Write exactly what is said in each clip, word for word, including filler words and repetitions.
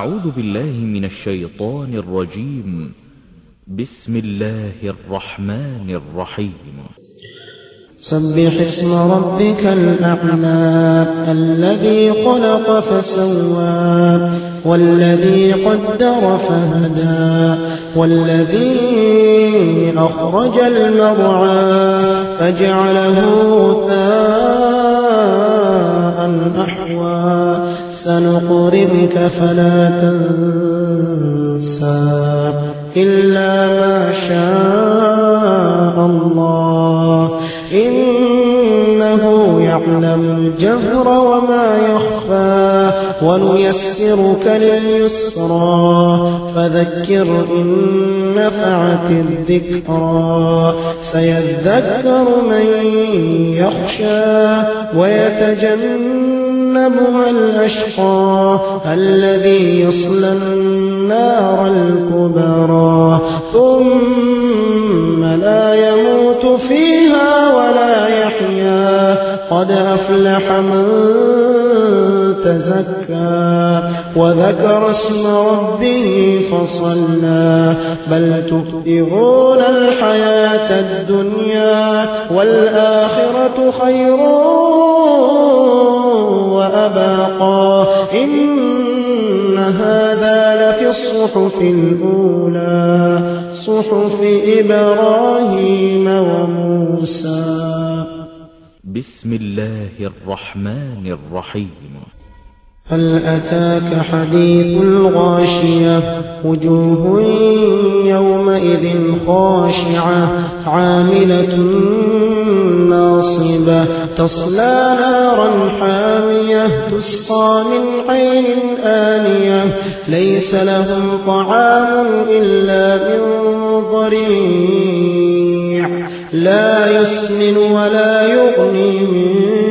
أعوذ بالله من الشيطان الرجيم. بسم الله الرحمن الرحيم. سبح اسم ربك الأعلى الذي خلق فسوى والذي قدر فهدى والذي أخرج المرعى فجعله غثاء أحوى سنقرئك فلا تنسى إلا ما شاء الله إنه يعلم الجهر وما يخفى ونيسرك لليسرى فذكر إن نفعت الذكرى سيذكر من يخشى ويتجنبها الأشقى الذي يصلى النار الكبرى ثم لا يموت فيها ولا يحيا قد أفلح من تزكى وذكر اسم ربه فصلى بل تؤثرون الحياة الدنيا والآخرة خير وأبقى إن هذا لفي الصحف الأولى صحف إبراهيم وموسى. بسم الله الرحمن الرحيم. هل أتاك حديث الغاشية وجوه يومئذ خاشعة عاملة ناصبة تصلى نارا حامية تسقى من عين آنية ليس لهم طعام إلا من ضريع لا يسمن ولا يغني من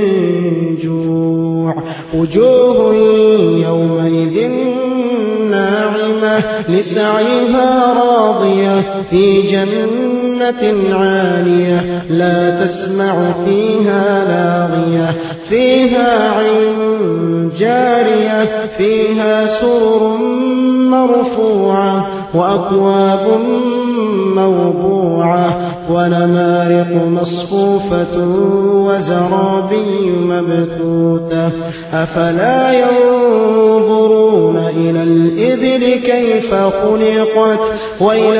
جوع وجوه يومئذ ناعمة لسعيها راضية في جنة عالية لا تسمع فيها لاغية فيها عين جارية فيها سرر مرفوعة وأكواب موضوعة ونمارق مصفوفة وزرابي مبثوثة أفلا ينظرون إلى الإبل كيف خلقت وإلى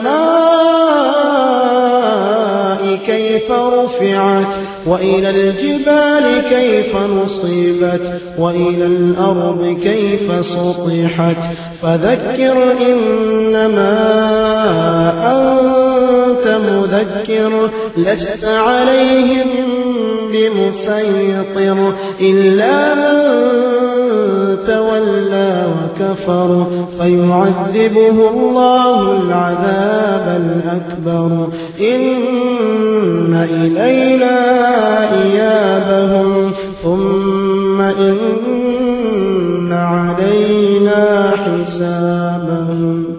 السماء كيف رفعت وإلى الجبال كيف نصبت وإلى الأرض كيف سطحت فذكر إنما أنت مذكر لست عليهم بمسيطر إلا من تولى وكفر فيعذبه الله العذاب الأكبر إن إلينا إيابهم ثم إن علينا حسابهم.